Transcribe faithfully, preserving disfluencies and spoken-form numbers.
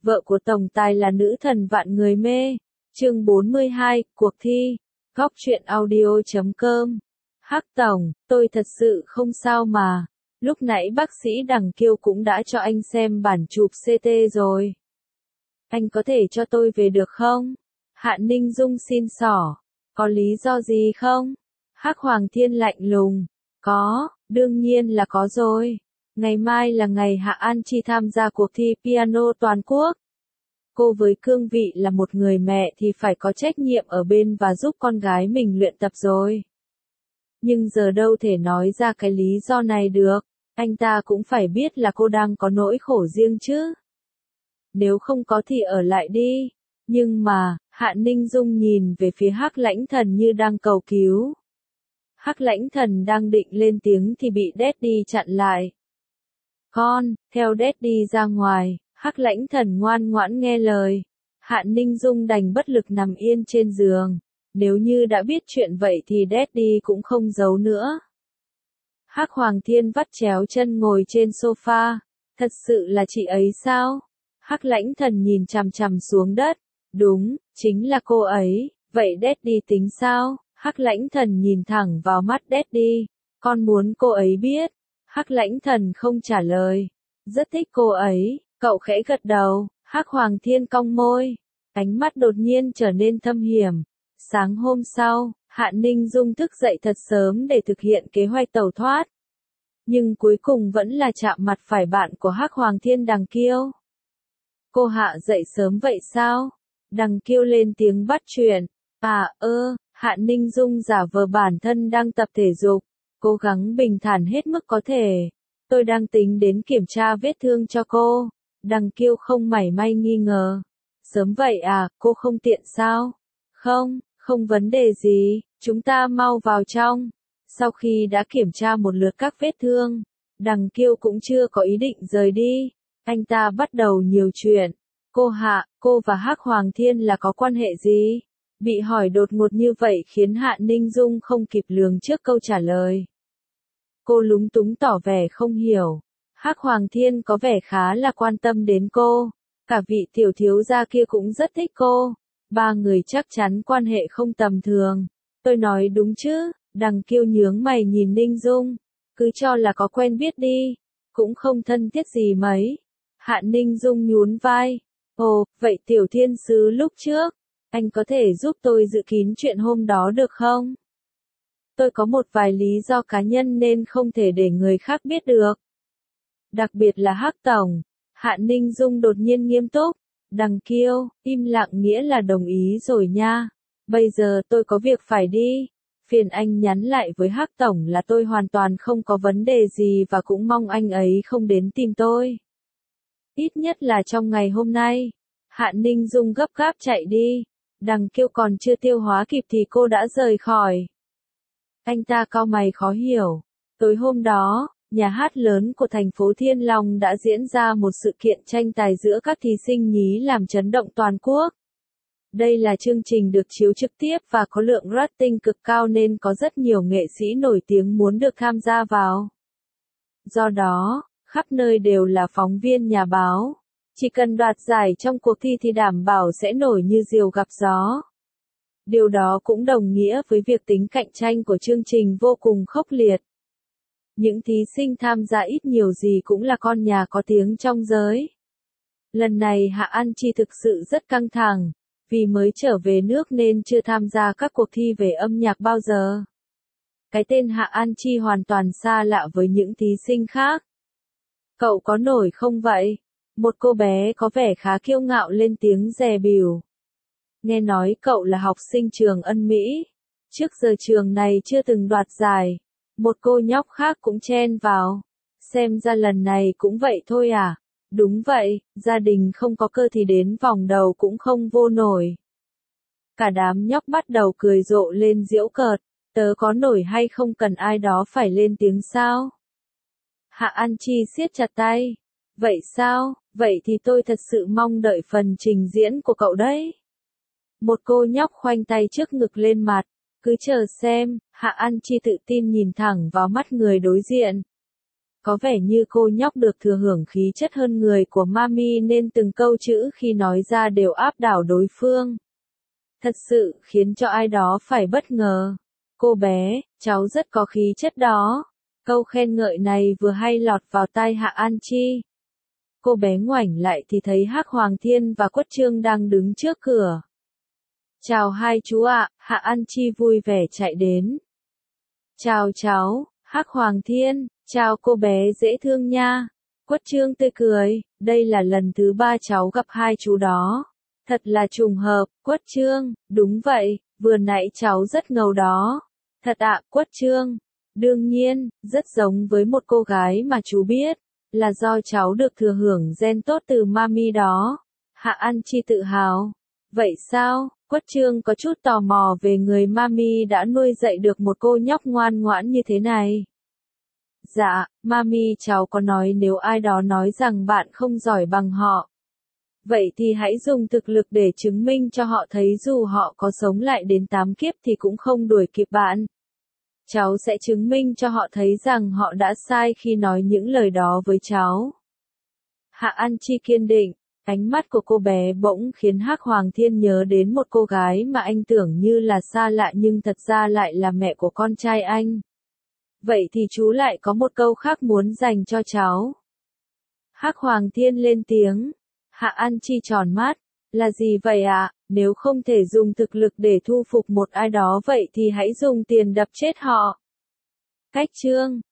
Vợ của tổng tài là nữ thần vạn người mê. Chương bốn mươi hai, cuộc thi. Góc truyện audio chấm com. Hắc tổng, tôi thật sự không sao mà. Lúc nãy bác sĩ Đằng Kiêu cũng đã cho anh xem bản chụp xê tê rồi. Anh có thể cho tôi về được không? Hạ Ninh Dung xin xỏ. Có lý do gì không? Hắc Hoàng Thiên lạnh lùng. Có, đương nhiên là có rồi. Ngày mai là ngày Hạ An Chi tham gia cuộc thi piano toàn quốc. Cô với cương vị là một người mẹ thì phải có trách nhiệm ở bên và giúp con gái mình luyện tập rồi. Nhưng giờ đâu thể nói ra cái lý do này được, anh ta cũng phải biết là cô đang có nỗi khổ riêng chứ. Nếu không có thì ở lại đi. Nhưng mà, Hạ Ninh Dung nhìn về phía Hắc Lãnh Thần như đang cầu cứu. Hắc Lãnh Thần đang định lên tiếng thì bị Daddy chặn lại. Con, theo Daddy ra ngoài. Hắc Lãnh Thần ngoan ngoãn nghe lời. Hạ Ninh Dung đành bất lực nằm yên trên giường. Nếu như đã biết chuyện vậy thì Daddy cũng không giấu nữa. Hắc Hoàng Thiên vắt chéo chân ngồi trên sofa. Thật sự là chị ấy sao? Hắc Lãnh Thần nhìn chằm chằm xuống đất. Đúng, chính là cô ấy. Vậy Daddy tính sao? Hắc Lãnh Thần nhìn thẳng vào mắt Daddy. Con muốn cô ấy biết. Hắc Lãnh Thần không trả lời. Rất thích cô ấy. Cậu khẽ gật đầu. Hắc Hoàng Thiên cong môi. Ánh mắt đột nhiên trở nên thâm hiểm. Sáng hôm sau, Hạ Ninh Dung thức dậy thật sớm để thực hiện kế hoạch tẩu thoát. Nhưng cuối cùng vẫn là chạm mặt phải bạn của Hắc Hoàng Thiên Đằng Kiêu. Cô Hạ dậy sớm vậy sao? Đằng Kiêu lên tiếng bắt chuyện. À ơ, Hạ Ninh Dung giả vờ bản thân đang tập thể dục, cố gắng bình thản hết mức có thể. Tôi đang tính đến kiểm tra vết thương cho cô. Đằng Kiêu không mảy may nghi ngờ. Sớm vậy à, cô không tiện sao? Không, không vấn đề gì, chúng ta mau vào trong. Sau khi đã kiểm tra một lượt các vết thương, Đằng Kiêu cũng chưa có ý định rời đi. Anh ta bắt đầu nhiều chuyện. Cô Hạ, cô và Hắc Hoàng Thiên là có quan hệ gì? Bị hỏi đột ngột như vậy khiến Hạ Ninh Dung không kịp lường trước câu trả lời. Cô lúng túng tỏ vẻ không hiểu. Hắc Hoàng Thiên có vẻ khá là quan tâm đến cô. Cả vị tiểu thiếu gia kia cũng rất thích cô. Ba người chắc chắn quan hệ không tầm thường. Tôi nói đúng chứ? Đằng Kiêu nhướng mày nhìn Ninh Dung. Cứ cho là có quen biết đi. Cũng không thân thiết gì mấy. Hạ Ninh Dung nhún vai. Ồ, vậy tiểu thiên sứ lúc trước, anh có thể giúp tôi dự kín chuyện hôm đó được không? Tôi có một vài lý do cá nhân nên không thể để người khác biết được. Đặc biệt là Hắc tổng. Hạ Ninh Dung đột nhiên nghiêm túc. Đằng Kiêu, im lặng nghĩa là đồng ý rồi nha. Bây giờ tôi có việc phải đi. Phiền anh nhắn lại với Hắc tổng là tôi hoàn toàn không có vấn đề gì và cũng mong anh ấy không đến tìm tôi. Ít nhất là trong ngày hôm nay. Hạ Ninh Dung gấp gáp chạy đi. Đằng Kiêu còn chưa tiêu hóa kịp thì cô đã rời khỏi. Anh ta cau mày khó hiểu. Tối hôm đó, nhà hát lớn của thành phố Thiên Long đã diễn ra một sự kiện tranh tài giữa các thí sinh nhí làm chấn động toàn quốc. Đây là chương trình được chiếu trực tiếp và có lượng rating cực cao nên có rất nhiều nghệ sĩ nổi tiếng muốn được tham gia vào. Do đó, khắp nơi đều là phóng viên nhà báo. Chỉ cần đoạt giải trong cuộc thi thì đảm bảo sẽ nổi như diều gặp gió. Điều đó cũng đồng nghĩa với việc tính cạnh tranh của chương trình vô cùng khốc liệt. Những thí sinh tham gia ít nhiều gì cũng là con nhà có tiếng trong giới. Lần này Hạ An Chi thực sự rất căng thẳng, vì mới trở về nước nên chưa tham gia các cuộc thi về âm nhạc bao giờ. Cái tên Hạ An Chi hoàn toàn xa lạ với những thí sinh khác. Cậu có nổi không vậy? Một cô bé có vẻ khá kiêu ngạo lên tiếng dè bỉu. Nghe nói cậu là học sinh trường Ân Mỹ. Trước giờ trường này chưa từng đoạt giải. Một cô nhóc khác cũng chen vào. Xem ra lần này cũng vậy thôi à? Đúng vậy, gia đình không có cơ thì đến vòng đầu cũng không vô nổi. Cả đám nhóc bắt đầu cười rộ lên giễu cợt. Tớ có nổi hay không cần ai đó phải lên tiếng sao? Hạ An Chi siết chặt tay. Vậy sao? Vậy thì tôi thật sự mong đợi phần trình diễn của cậu đấy. Một cô nhóc khoanh tay trước ngực lên mặt. Cứ chờ xem. Hạ An Chi tự tin nhìn thẳng vào mắt người đối diện. Có vẻ như cô nhóc được thừa hưởng khí chất hơn người của Mami nên từng câu chữ khi nói ra đều áp đảo đối phương. Thật sự khiến cho ai đó phải bất ngờ. Cô bé, cháu rất có khí chất đó. Câu khen ngợi này vừa hay lọt vào tai Hạ An Chi. Cô bé ngoảnh lại thì thấy Hắc Hoàng Thiên và Quất Trương đang đứng trước cửa. Chào hai chú ạ, Hạ An Chi vui vẻ chạy đến. Chào cháu, Hắc Hoàng Thiên, chào cô bé dễ thương nha. Quất Trương tươi cười, đây là lần thứ ba cháu gặp hai chú đó. Thật là trùng hợp, Quất Trương, đúng vậy, vừa nãy cháu rất ngầu đó. Thật ạ, Quất Trương. Đương nhiên, rất giống với một cô gái mà chú biết, là do cháu được thừa hưởng gen tốt từ Mami đó. Hạ An Chi tự hào. Vậy sao? Quất Trương có chút tò mò về người Mami đã nuôi dạy được một cô nhóc ngoan ngoãn như thế này. Dạ, Mami cháu có nói nếu ai đó nói rằng bạn không giỏi bằng họ. Vậy thì hãy dùng thực lực để chứng minh cho họ thấy dù họ có sống lại đến tám kiếp thì cũng không đuổi kịp bạn. Cháu sẽ chứng minh cho họ thấy rằng họ đã sai khi nói những lời đó với cháu. Hạ An Chi kiên định, ánh mắt của cô bé bỗng khiến Hắc Hoàng Thiên nhớ đến một cô gái mà anh tưởng như là xa lạ nhưng thật ra lại là mẹ của con trai anh. Vậy thì chú lại có một câu khác muốn dành cho cháu. Hắc Hoàng Thiên lên tiếng. Hạ An Chi tròn mắt. Là gì vậy ạ? À? Nếu không thể dùng thực lực để thu phục một ai đó vậy thì hãy dùng tiền đập chết họ. Cách chương